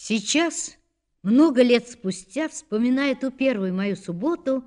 Сейчас, много лет спустя, вспоминая ту первую мою субботу,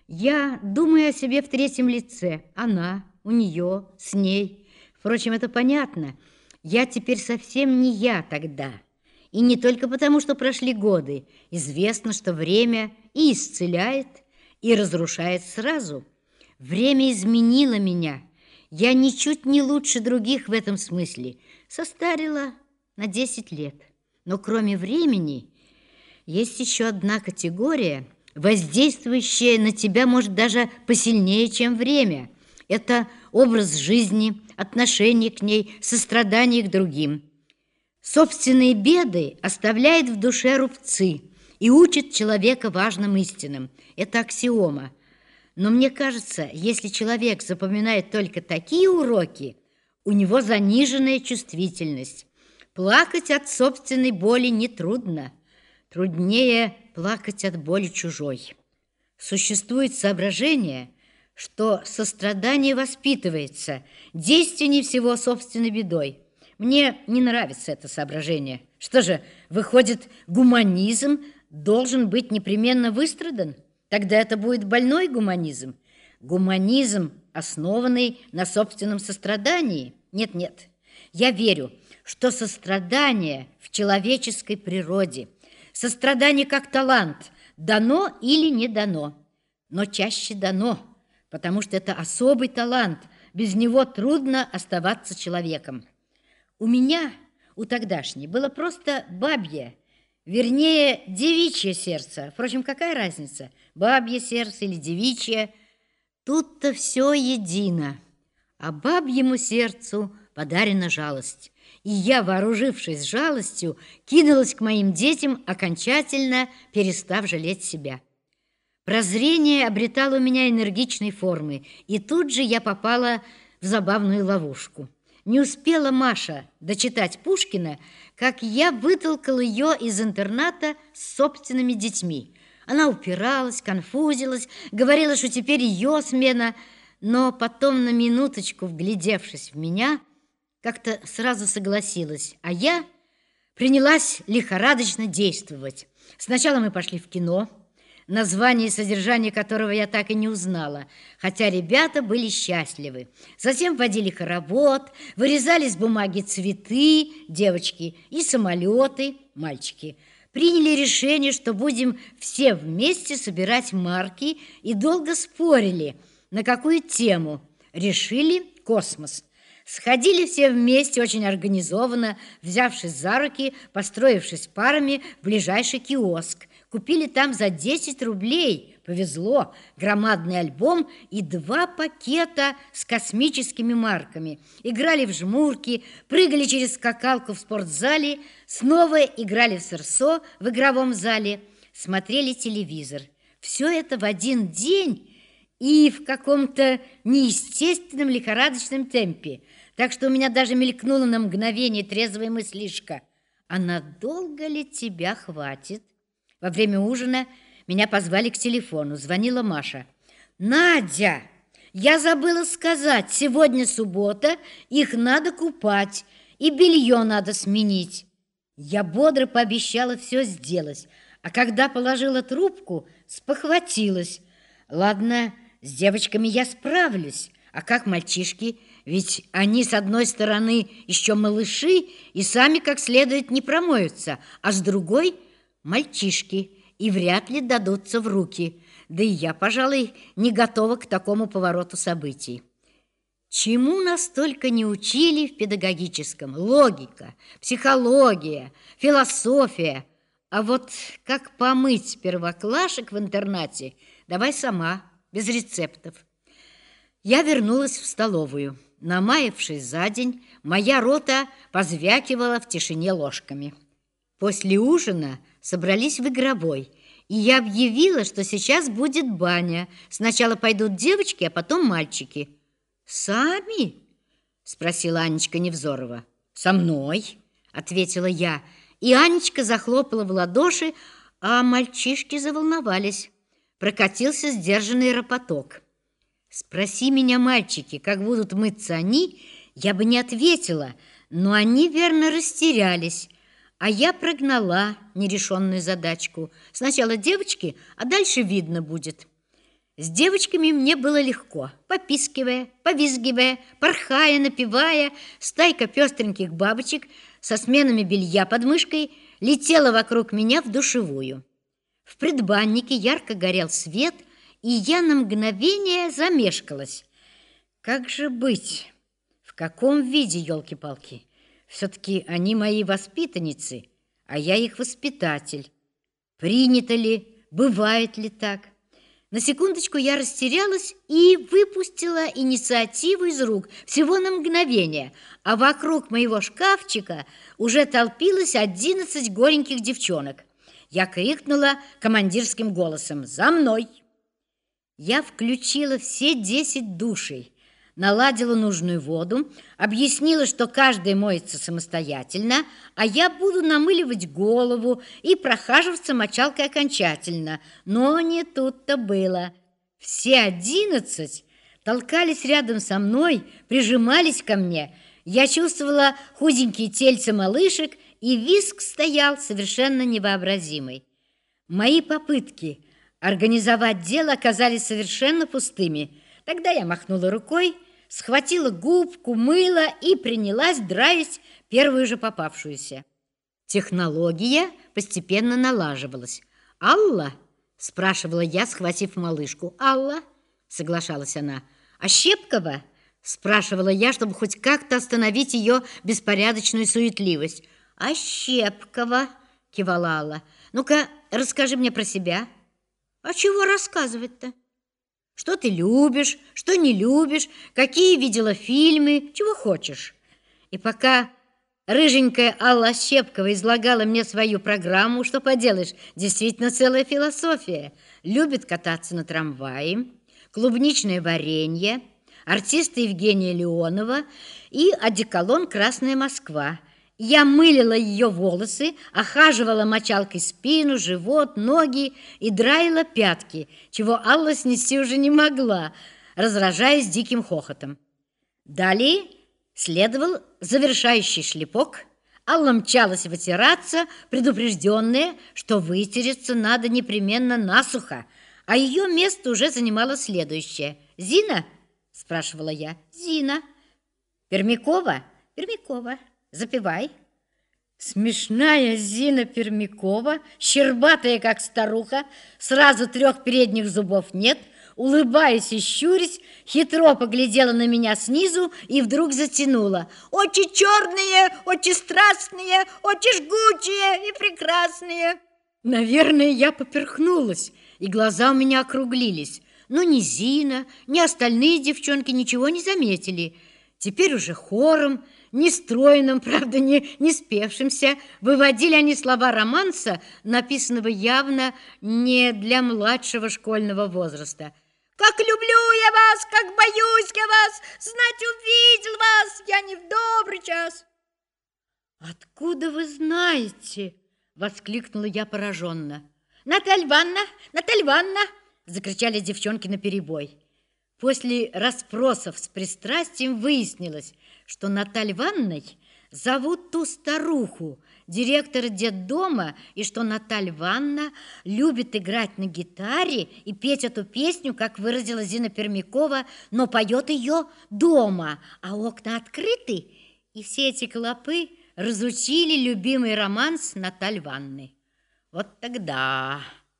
я думаю о себе в третьем лице. Она, у нее, с ней. Впрочем, это понятно. Я теперь совсем не я тогда. И не только потому, что прошли годы. Известно, что время и исцеляет, и разрушает сразу. Время изменило меня. Я ничуть не лучше других в этом смысле. Состарила на 10 лет. Но кроме времени есть еще одна категория, воздействующая на тебя, может, даже посильнее, чем время. Это образ жизни, отношение к ней, сострадание к другим. Собственные беды оставляют в душе рубцы и учат человека важным истинам. Это аксиома. Но мне кажется, если человек запоминает только такие уроки, у него заниженная чувствительность. Плакать от собственной боли нетрудно. Труднее плакать от боли чужой. Существует соображение, что сострадание воспитывается действеннее всего собственной бедой. Мне не нравится это соображение. Что же, выходит, гуманизм должен быть непременно выстрадан? Тогда это будет больной гуманизм. Гуманизм, основанный на собственном сострадании. Нет, я верю, что сострадание в человеческой природе, сострадание как талант, дано или не дано, но чаще дано, потому что это особый талант, без него трудно оставаться человеком. У меня, у тогдашней, было просто бабье, вернее, девичье сердце. Впрочем, какая разница, бабье сердце или девичье? Тут-то все едино, а бабьему сердцу подарена жалость. И я, вооружившись жалостью, кинулась к моим детям, окончательно перестав жалеть себя. Прозрение обретало у меня энергичной формы, и тут же я попала в забавную ловушку. Не успела Маша дочитать Пушкина, как я вытолкала ее из интерната с собственными детьми. Она упиралась, конфузилась, говорила, что теперь ее смена, но потом, на минуточку вглядевшись в меня, как-то сразу согласилась, а я принялась лихорадочно действовать. Сначала мы пошли в кино, название и содержание которого я так и не узнала, хотя ребята были счастливы. Затем водили хоровод, вырезали с бумаги цветы, девочки, и самолеты, мальчики. Приняли решение, что будем все вместе собирать марки, и долго спорили, на какую тему. Решили космос. Сходили все вместе, очень организованно, взявшись за руки, построившись парами в ближайший киоск. Купили там за 10 рублей, повезло, громадный альбом и 2 пакета с космическими марками. Играли в жмурки, прыгали через скакалку в спортзале, снова играли в сырсо в игровом зале, смотрели телевизор. Все это в один день и в каком-то неестественном лихорадочном темпе. Так что у меня даже мелькнула на мгновение трезвая мыслишка: а надолго ли тебя хватит? Во время ужина меня позвали к телефону. Звонила Маша. «Надя, я забыла сказать, сегодня суббота, их надо купать, и белье надо сменить». Я бодро пообещала все сделать, а когда положила трубку, спохватилась. Ладно, с девочками я справлюсь, а как мальчишки? Ведь они, с одной стороны, еще малыши и сами как следует не промоются, а с другой – мальчишки, и вряд ли дадутся в руки. Да и я, пожалуй, не готова к такому повороту событий. Чему нас только не учили в педагогическом? Логика, психология, философия. А вот как помыть первоклашек в интернате, давай сама, без рецептов. Я вернулась в столовую. Намаявшись за день, моя рота позвякивала в тишине ложками. После ужина собрались в игровой, и я объявила, что сейчас будет баня. Сначала пойдут девочки, а потом мальчики. «Сами?» – спросила Анечка Невзорова. «Со мной», – ответила я, и Анечка захлопала в ладоши, а мальчишки заволновались. Прокатился сдержанный ропоток. Спроси меня, мальчики, как будут мыться они, я бы не ответила, но они верно растерялись. А я прогнала нерешенную задачку. Сначала девочки, а дальше видно будет. С девочками мне было легко. Попискивая, повизгивая, порхая, напевая, стайка пестреньких бабочек со сменами белья под мышкой летела вокруг меня в душевую. В предбаннике ярко горел свет, и я на мгновение замешкалась. Как же быть? В каком виде, елки-палки? Все-таки они мои воспитанницы, а я их воспитатель. Принято ли, бывает ли так? На секундочку я растерялась и выпустила инициативу из рук всего на мгновение, а вокруг моего шкафчика уже толпилось 11 голеньких девчонок. Я крикнула командирским голосом: «За мной!» Я включила все 10 душей, наладила нужную воду, объяснила, что каждый моется самостоятельно, а я буду намыливать голову и прохаживаться мочалкой окончательно. Но не тут-то было. Все 11 толкались рядом со мной, прижимались ко мне. Я чувствовала худенькие тельца малышек, и визг стоял совершенно невообразимый. Мои попытки организовать дело оказались совершенно пустыми. Тогда я махнула рукой, схватила губку, мыло и принялась драить первую же попавшуюся. Технология постепенно налаживалась. «Алла?» – спрашивала я, схватив малышку. «Алла?» – соглашалась она. «А Щепкова?» – спрашивала я, чтобы хоть как-то остановить ее беспорядочную суетливость. «А Щепкова?» – кивала Алла. «Ну-ка, расскажи мне про себя». «А чего рассказывать-то? Что ты любишь, что не любишь, какие видела фильмы, чего хочешь». И пока рыженькая Алла Щепкова излагала мне свою программу, что поделаешь, действительно целая философия. Любит кататься на трамвае, клубничное варенье, артиста Евгения Леонова и одеколон «Красная Москва». Я мылила ее волосы, охаживала мочалкой спину, живот, ноги и драила пятки, чего Алла снести уже не могла, разражаясь диким хохотом. Далее следовал завершающий шлепок. Алла мчалась вытираться, предупрежденная, что вытереться надо непременно насухо, а ее место уже занимало следующее. «Зина?» – спрашивала я. «Зина». «Пермякова?» «Пермякова». «Запивай». Смешная Зина Пермякова, щербатая, как старуха, сразу 3 передних зубов нет, улыбаясь и щурясь, хитро поглядела на меня снизу и вдруг затянула: «Очи черные, очи страстные, очи жгучие и прекрасные». Наверное, я поперхнулась, и глаза у меня округлились. Но ни Зина, ни остальные девчонки ничего не заметили. Теперь уже хором, нестройным, правда, не спевшимся, выводили они слова романса, написанного явно не для младшего школьного возраста. «Как люблю я вас, как боюсь я вас, знать увидел вас, я не в добрый час». «Откуда вы знаете?» – воскликнула я пораженно. «Наталья Ивановна, Наталья Ивановна!» – закричали девчонки наперебой. После расспросов с пристрастием выяснилось, что Натальей Ивановной зовут ту старуху, директора детдома, и что Наталья Ивановна любит играть на гитаре и петь эту песню, как выразила Зина Пермякова, но поет ее дома, а окна открыты, и все эти клопы разучили любимый романс Натальи Ивановны. Вот тогда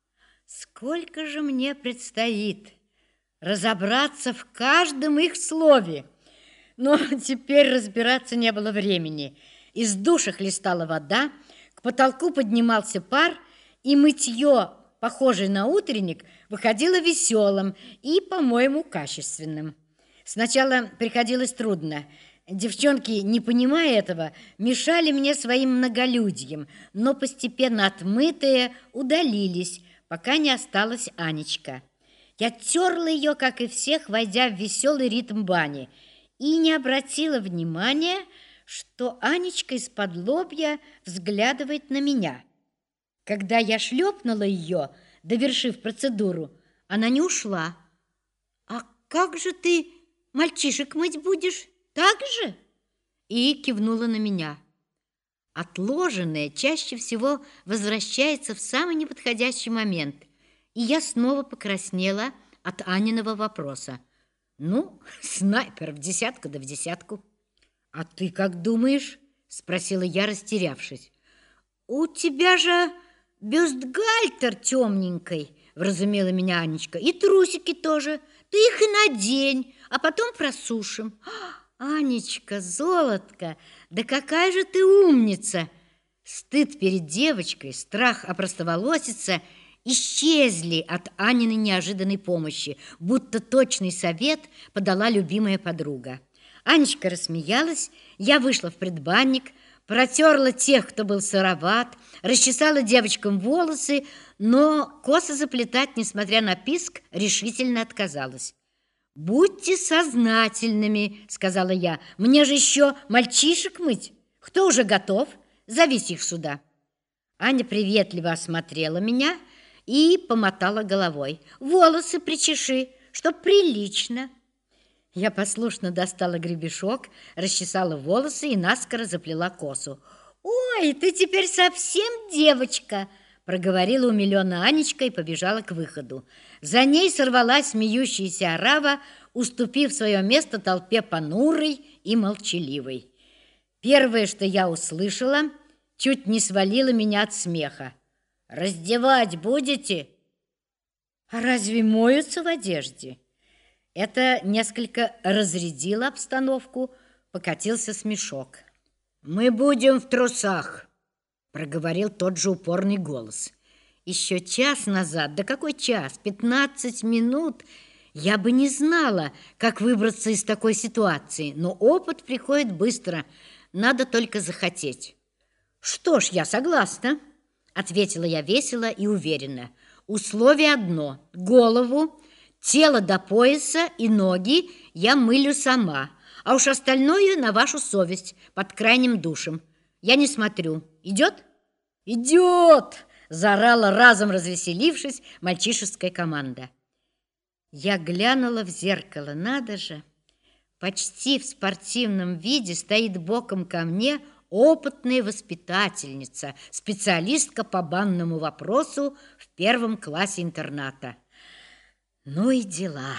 сколько же мне предстоит разобраться в каждом их слове. Но теперь разбираться не было времени. Из душа хлестала вода, к потолку поднимался пар, и мытье, похожее на утренник, выходило веселым и, по-моему, качественным. Сначала приходилось трудно. Девчонки, не понимая этого, мешали мне своим многолюдьем, но постепенно отмытые удалились, пока не осталась Анечка. Я терла ее, как и всех, войдя в веселый ритм бани, и не обратила внимания, что Анечка из-под лобья взглядывает на меня. Когда я шлепнула ее, довершив процедуру, она не ушла. «А как же ты мальчишек мыть будешь? Так же?» И кивнула на меня. Отложенное чаще всего возвращается в самый неподходящий момент, и я снова покраснела от Аниного вопроса. Ну, снайпер в десятку да в десятку. А ты как думаешь? Спросила я, растерявшись. У тебя же бюстгальтер темненький, вразумела меня Анечка, и трусики тоже. Ты их и надень, а потом просушим. Анечка, золотко, да какая же ты умница! Стыд перед девочкой, страх опростоволоситься исчезли от Аниной неожиданной помощи, будто точный совет подала любимая подруга. Анечка рассмеялась, я вышла в предбанник, протерла тех, кто был сыроват, расчесала девочкам волосы, но косы заплетать, несмотря на писк, решительно отказалась. «Будьте сознательными», — сказала я. «Мне же еще мальчишек мыть. Кто уже готов? Зовите их сюда». Аня приветливо осмотрела меня и помотала головой. «Волосы причеши, чтоб прилично». Я послушно достала гребешок, расчесала волосы и наскоро заплела косу. «Ой, ты теперь совсем девочка!» проговорила умилённая Анечка и побежала к выходу. За ней сорвалась смеющаяся орава, уступив свое место толпе понурой и молчаливой. Первое, что я услышала, чуть не свалило меня от смеха. «Раздевать будете?» «А разве моются в одежде?» Это несколько разрядило обстановку, покатился смешок. «Мы будем в трусах», — проговорил тот же упорный голос. Еще час назад, да какой час, 15 минут, я бы не знала, как выбраться из такой ситуации, но опыт приходит быстро, надо только захотеть. «Что ж, я согласна», — ответила я весело и уверенно. «Условие одно — голову, тело до пояса и ноги я мылю сама, а уж остальное на вашу совесть под крайним душем. Я не смотрю. Идет?» «Идет!» – заорала, разом развеселившись, мальчишеская команда. Я глянула в зеркало. Надо же! Почти в спортивном виде стоит боком ко мне опытная воспитательница, специалистка по банному вопросу в 1 классе интерната. Ну и дела.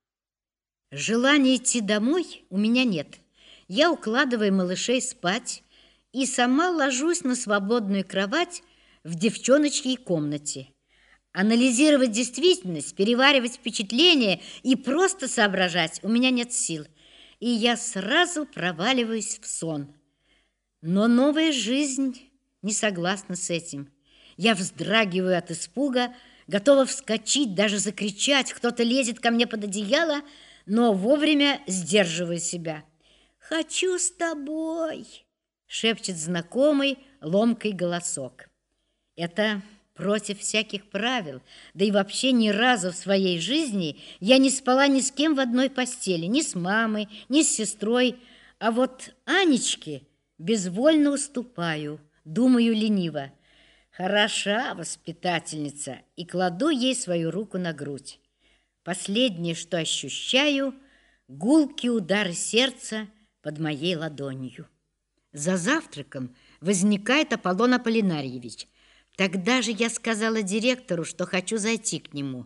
Желания идти домой у меня нет. Я укладываю малышей спать и сама ложусь на свободную кровать в девчоночьей комнате. Анализировать действительность, переваривать впечатления и просто соображать у меня нет сил, и я сразу проваливаюсь в сон. Но новая жизнь не согласна с этим. Я вздрагиваю от испуга, готова вскочить, даже закричать, кто-то лезет ко мне под одеяло, но вовремя сдерживаю себя. «Хочу с тобой», — шепчет знакомый ломкий голосок. Это против всяких правил, да и вообще ни разу в своей жизни я не спала ни с кем в одной постели, ни с мамой, ни с сестрой, а вот Анечке безвольно уступаю, думаю лениво. Хороша воспитательница, и кладу ей свою руку на грудь. Последнее, что ощущаю, гулкий удар сердца под моей ладонью. За завтраком возникает Аполлон Аполлинарьевич. Тогда же я сказала директору, что хочу зайти к нему.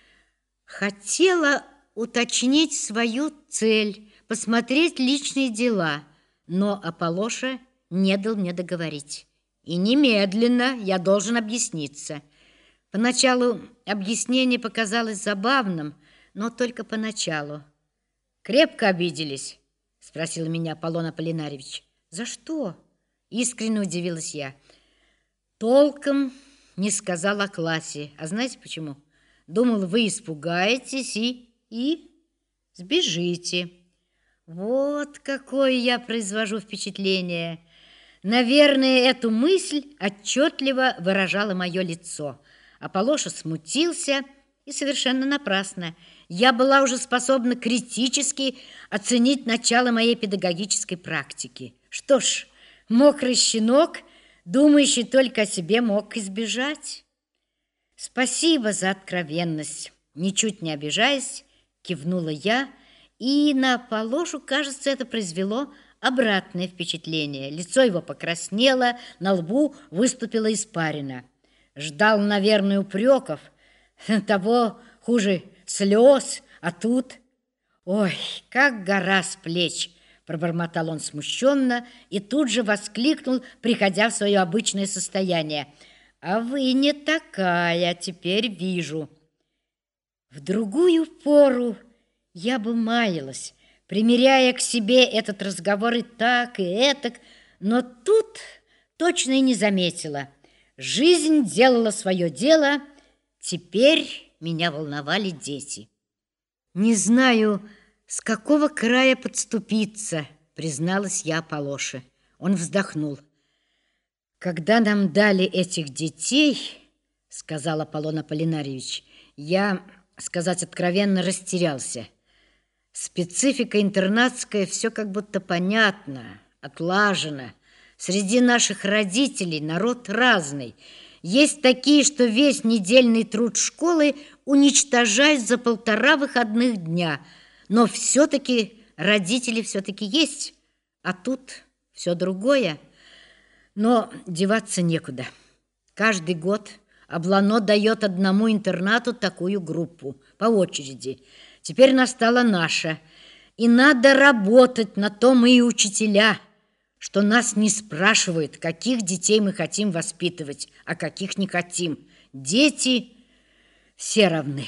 Хотела уточнить свою цель, посмотреть личные дела, но Аполлоша не дал мне договорить. И немедленно я должен объясниться. Поначалу объяснение показалось забавным, но только поначалу. «Крепко обиделись?» – спросил меня Аполлон Аполлинарьевич. «За что?» – искренне удивилась я. Толком не сказал о классе. А знаете почему? Думал, вы испугаетесь и сбежите. Вот какое я произвожу впечатление. Наверное, эту мысль отчетливо выражало мое лицо. Аполлоша смутился, и совершенно напрасно. Я была уже способна критически оценить начало моей педагогической практики. Что ж, мокрый щенок, думающий только о себе, мог избежать. Спасибо за откровенность. Ничуть не обижаясь, кивнула я, и на Аполлошу, кажется, это произвело обратное впечатление. Лицо его покраснело, на лбу выступила испарина. Ждал, наверное, упреков, того хуже слез, а тут... «Ой, как гора с плеч!» – пробормотал он смущенно и тут же воскликнул, приходя в свое обычное состояние. «А вы не такая, теперь вижу». В другую пору я бы маялась, примеряя к себе этот разговор и так, и этак, но тут точно и не заметила. Жизнь делала свое дело, теперь меня волновали дети. «Не знаю, с какого края подступиться», — призналась я Аполлоше. Он вздохнул. «Когда нам дали этих детей, — сказал Аполлон Аполлинарьевич, — я, сказать откровенно, растерялся. Специфика интернатская, все как будто понятно, отлажено. Среди наших родителей народ разный. Есть такие, что весь недельный труд школы уничтожают за 1,5 выходных дня. Но все-таки родители все-таки есть, а тут все другое. Но деваться некуда. Каждый год Облано дает одному интернату такую группу по очереди. Теперь настала наша. И надо работать, на то мы и учителя, что нас не спрашивают, каких детей мы хотим воспитывать, а каких не хотим. Дети все равны.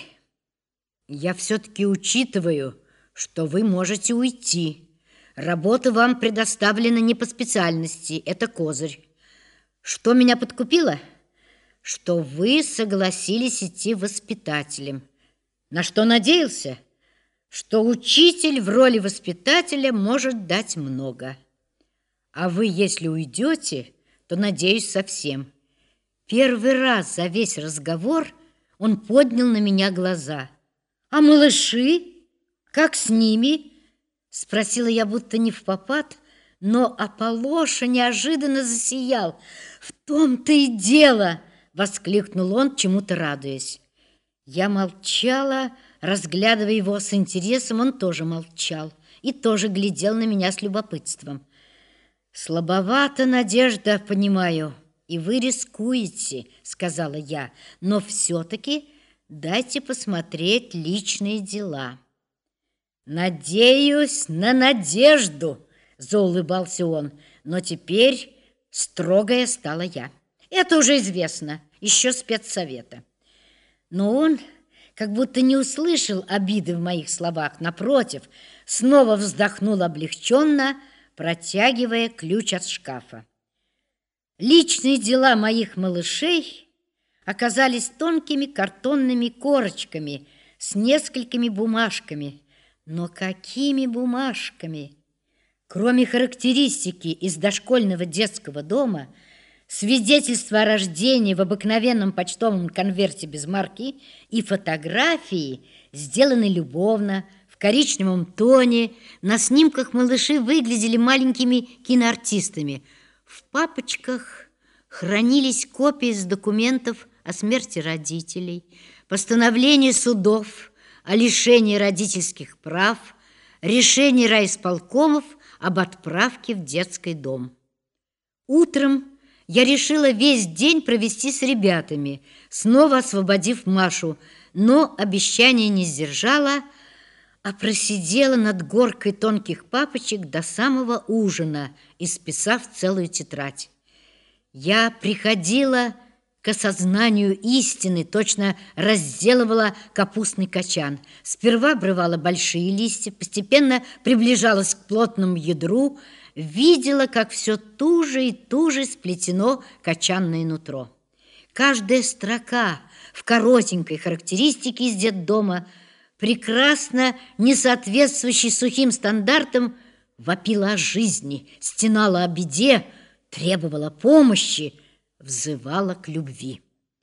Я все-таки учитываю, что вы можете уйти. Работа вам предоставлена не по специальности, это козырь. Что меня подкупило? Что вы согласились идти воспитателем. На что надеялся? Что учитель в роли воспитателя может дать много. А вы, если уйдете, то, надеюсь, совсем. Первый раз за весь разговор он поднял на меня глаза. «А малыши? Как с ними?» Спросила я, будто не впопад, но Аполлоша неожиданно засиял. «В том-то и дело!» — воскликнул он, чему-то радуясь. Я молчала, разглядывая его с интересом, он тоже молчал и тоже глядел на меня с любопытством. «Слабовато, Надежда, понимаю, и вы рискуете», — сказала я, «но все-таки дайте посмотреть личные дела». «Надеюсь на Надежду», — заулыбался он, но теперь строгая стала я. Это уже известно, еще спецсовета. Но он как будто не услышал обиды в моих словах, напротив, снова вздохнул облегченно, протягивая ключ от шкафа. Личные дела моих малышей оказались тонкими картонными корочками с несколькими бумажками. Но какими бумажками? Кроме характеристики из дошкольного детского дома, свидетельства о рождении в обыкновенном почтовом конверте без марки и фотографии, сделаны любовно, в коричневом тоне. На снимках малыши выглядели маленькими киноартистами. В папочках хранились копии с документов о смерти родителей, постановления судов о лишении родительских прав, решение райисполкомов об отправке в детский дом. Утром я решила весь день провести с ребятами, снова освободив Машу, но обещание не сдержала, а просидела над горкой тонких папочек до самого ужина, исписав целую тетрадь. Я приходила к осознанию истины, точно разделывала капустный качан. Сперва обрывала большие листья, постепенно приближалась к плотному ядру, видела, как все туже и туже сплетено качанное нутро. Каждая строка в коротенькой характеристике из детдома, прекрасно не соответствующей сухим стандартам, вопила о жизни, стенала о беде, требовала помощи, взывала к любви.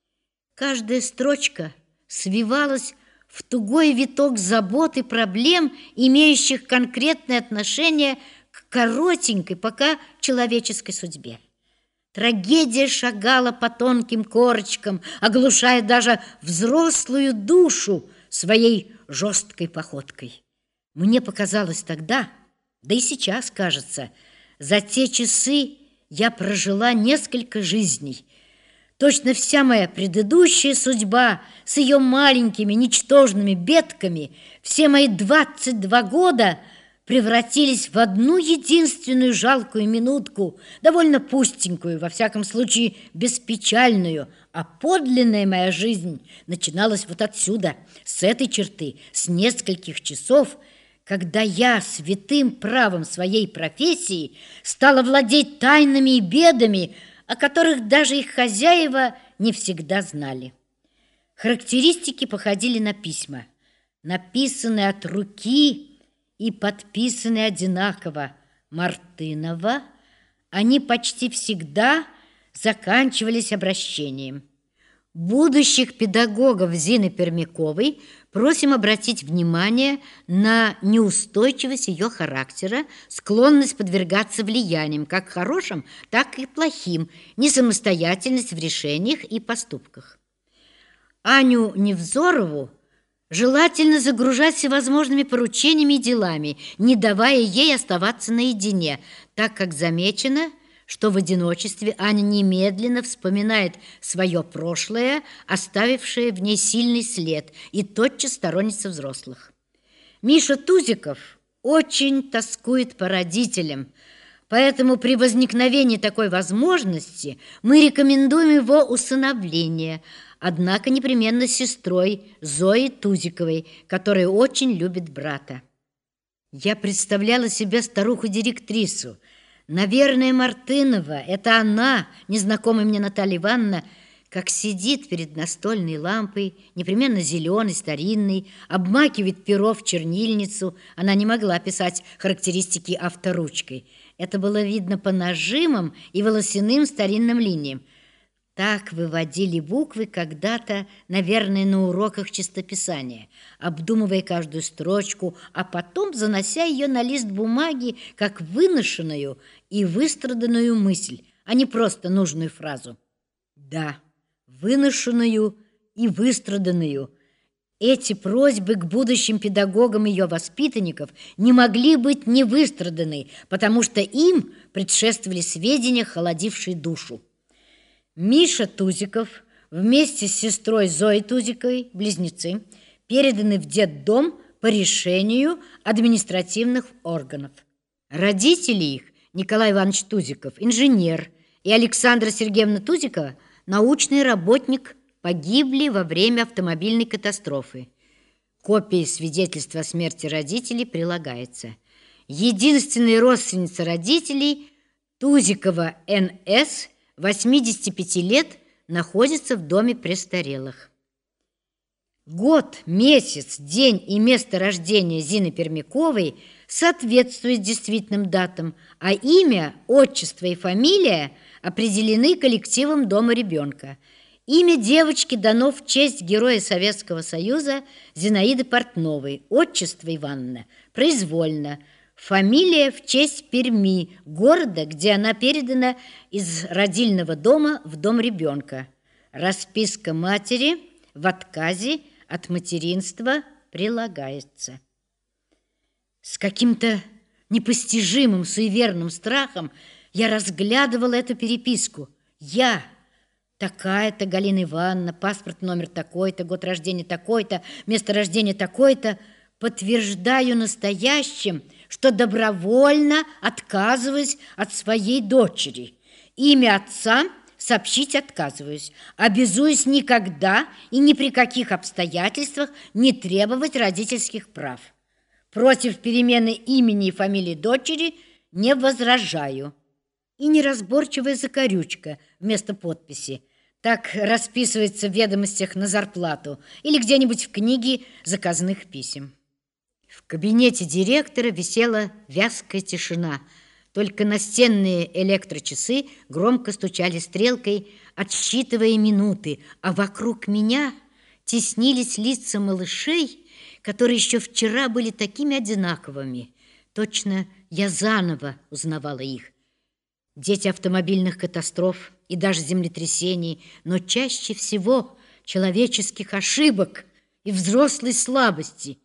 Каждая строчка свивалась в тугой виток забот и проблем, имеющих конкретное отношение к коротенькой, пока человеческой судьбе. Трагедия шагала по тонким корочкам, оглушая даже взрослую душу своей жесткой походкой. Мне показалось тогда, да и сейчас кажется, За те часы я прожила несколько жизней. Точно вся моя предыдущая судьба с ее маленькими, ничтожными бедками, все мои 22 года превратились в одну единственную жалкую минутку, довольно пустенькую, во всяком случае беспечальную, а подлинная моя жизнь начиналась вот отсюда, с этой черты, с нескольких часов, когда я святым правом своей профессии стала владеть тайнами и бедами, о которых даже их хозяева не всегда знали. Характеристики походили на письма, написанные от руки и подписанные одинаково Мартынова. Они почти всегда заканчивались обращением. Будущих педагогов Зины Пермяковой просим обратить внимание на неустойчивость ее характера, склонность подвергаться влияниям, как хорошим, так и плохим, несамостоятельность в решениях и поступках. Аню Невзорову желательно загружать всевозможными поручениями и делами, не давая ей оставаться наедине, так как замечено, что в одиночестве Аня немедленно вспоминает свое прошлое, оставившее в ней сильный след, и тотчас сторонится взрослых. Миша Тузиков очень тоскует по родителям, поэтому при возникновении такой возможности мы рекомендуем его усыновление, однако непременно с сестрой Зоей Тузиковой, которая очень любит брата. Я представляла себе старуху-директрису. Наверное, Мартынова, это она, незнакомая мне Наталья Ивановна, как сидит перед настольной лампой, непременно зеленой, старинной, обмакивает перо в чернильницу. Она не могла писать характеристики авторучкой. Это было видно по нажимам и волосяным старинным линиям. Так выводили буквы когда-то, наверное, на уроках чистописания, обдумывая каждую строчку, а потом занося ее на лист бумаги, как выношенную и выстраданную мысль, а не просто нужную фразу. Да, выношенную и выстраданную. Эти просьбы к будущим педагогам ее воспитанников не могли быть не выстраданы, потому что им предшествовали сведения, холодившие душу. Миша Тузиков вместе с сестрой Зоей Тузиковой, близнецы, переданы в детдом по решению административных органов. Родители их, Николай Иванович Тузиков, инженер, и Александра Сергеевна Тузикова, научный работник, погибли во время автомобильной катастрофы. Копия свидетельства о смерти родителей прилагается. Единственная родственница родителей, Тузикова Н.С., 85 лет, находится в доме престарелых. Год, месяц, день и место рождения Зины Пермяковой соответствуют действительным датам, а имя, отчество и фамилия определены коллективом дома ребенка. Имя девочки дано в честь героя Советского Союза Зинаиды Портновой, отчество Ивановна произвольно. Фамилия в честь Перми, города, где она передана из родильного дома в дом ребенка. Расписка матери в отказе от материнства прилагается. С каким-то непостижимым суеверным страхом я разглядывала эту переписку. Я, такая-то Галина Ивановна, паспорт номер такой-то, год рождения такой-то, место рождения такой-то, подтверждаю настоящим, что добровольно отказываюсь от своей дочери. Имя отца сообщить отказываюсь. Обязуюсь никогда и ни при каких обстоятельствах не требовать родительских прав. Против перемены имени и фамилии дочери не возражаю. И неразборчивая закорючка вместо подписи. Так расписывается в ведомостях на зарплату или где-нибудь в книге заказных писем. В кабинете директора висела вязкая тишина. Только настенные электрочасы громко стучали стрелкой, отсчитывая минуты, а вокруг меня теснились лица малышей, которые еще вчера были такими одинаковыми. Точно я заново узнавала их. Дети автомобильных катастроф и даже землетрясений, но чаще всего человеческих ошибок и взрослой слабости.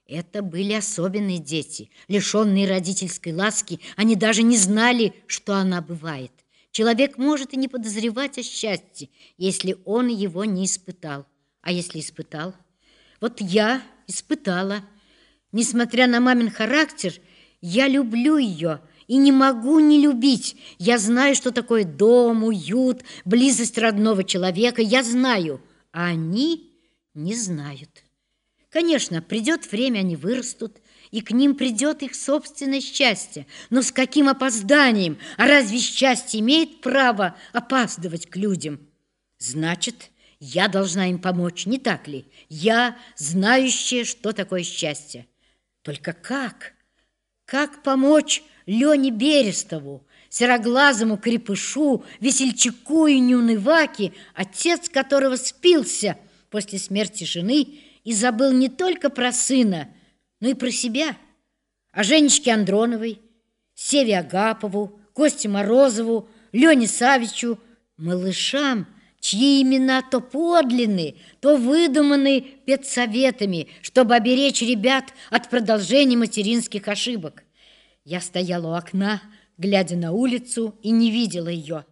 Это были особенные дети, лишенные родительской ласки. Они даже не знали, что она бывает. Человек может и не подозревать о счастье, если он его не испытал. А если испытал? Вот я испытала. Несмотря на мамин характер, я люблю ее и не могу не любить. Я знаю, что такое дом, уют, близость родного человека. Я знаю, а они не знают. Конечно, придет время, они вырастут, и к ним придет их собственное счастье. Но с каким опозданием? А разве счастье имеет право опаздывать к людям? Значит, я должна им помочь, не так ли? Я, знающая, что такое счастье. Только как? Как помочь Лене Берестову, сероглазому крепышу, весельчаку и неунываке, отец которого спился после смерти жены и забыл не только про сына, но и про себя, о Женечке Андроновой, Севе Агапову, Косте Морозову, Лене Савичу, малышам, чьи имена то подлинны, то выдуманы педсоветами, чтобы оберечь ребят от продолжения материнских ошибок. Я стояла у окна, глядя на улицу, и не видела ее.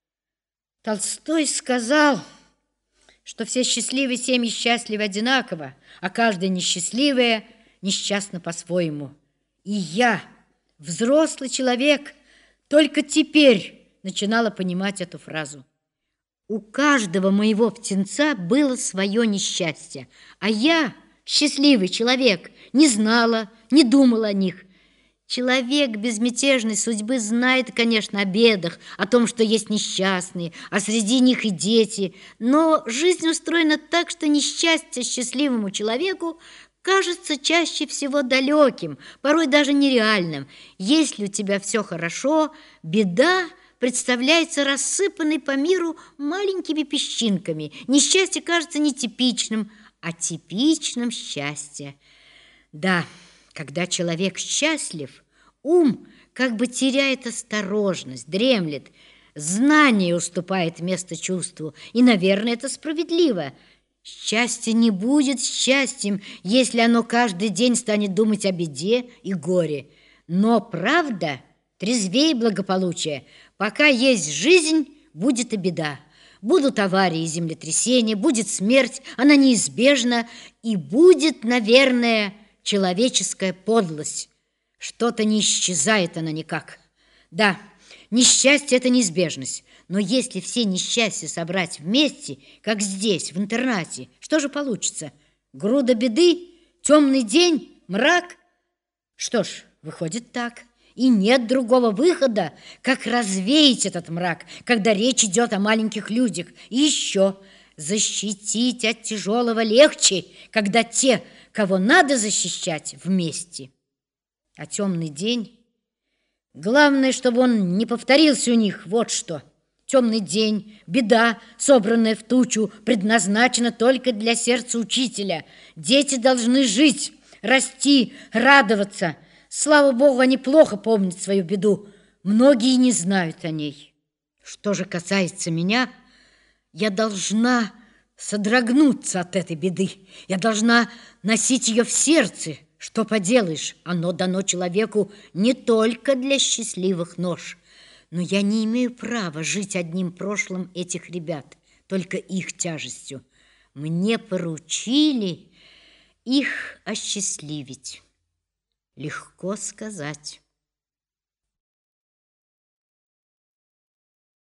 Толстой сказал, что все счастливые семьи счастливы одинаково, а каждая несчастливая несчастна по-своему. И я, взрослый человек, только теперь начинала понимать эту фразу. У каждого моего птенца было свое несчастье, а я, счастливый человек, не знала, не думала о них. Человек безмятежной судьбы знает, конечно, о бедах, о том, что есть несчастные, а среди них и дети. Но жизнь устроена так, что несчастье счастливому человеку кажется чаще всего далеким, порой даже нереальным. Если у тебя все хорошо, беда представляется рассыпанной по миру маленькими песчинками. Несчастье кажется не типичным, а типичным счастье. Да, когда человек счастлив, ум как бы теряет осторожность, дремлет, знание уступает место чувству, и, наверное, это справедливо. Счастье не будет счастьем, если оно каждый день станет думать о беде и горе. Но правда трезвее благополучия. Пока есть жизнь, будет и беда. Будут аварии и землетрясения, будет смерть, она неизбежна, и будет, наверное, человеческая подлость. Что-то не исчезает она никак. Да, несчастье – это неизбежность, но если все несчастья собрать вместе, как здесь, в интернате, что же получится? Груда беды, темный день, мрак? Что ж, выходит так. И нет другого выхода, как развеять этот мрак, когда речь идет о маленьких людях. И еще защитить от тяжелого легче, когда те, кого надо защищать, вместе. А темный день, главное, чтобы он не повторился у них, вот что. Темный день, беда, собранная в тучу, предназначена только для сердца учителя. Дети должны жить, расти, радоваться. Слава Богу, они плохо помнят свою беду. Многие не знают о ней. Что же касается меня, я должна содрогнуться от этой беды. Я должна носить ее в сердце. Что поделаешь, оно дано человеку не только для счастливых нож. Но я не имею права жить одним прошлым этих ребят, только их тяжестью. Мне поручили их осчастливить. Легко сказать.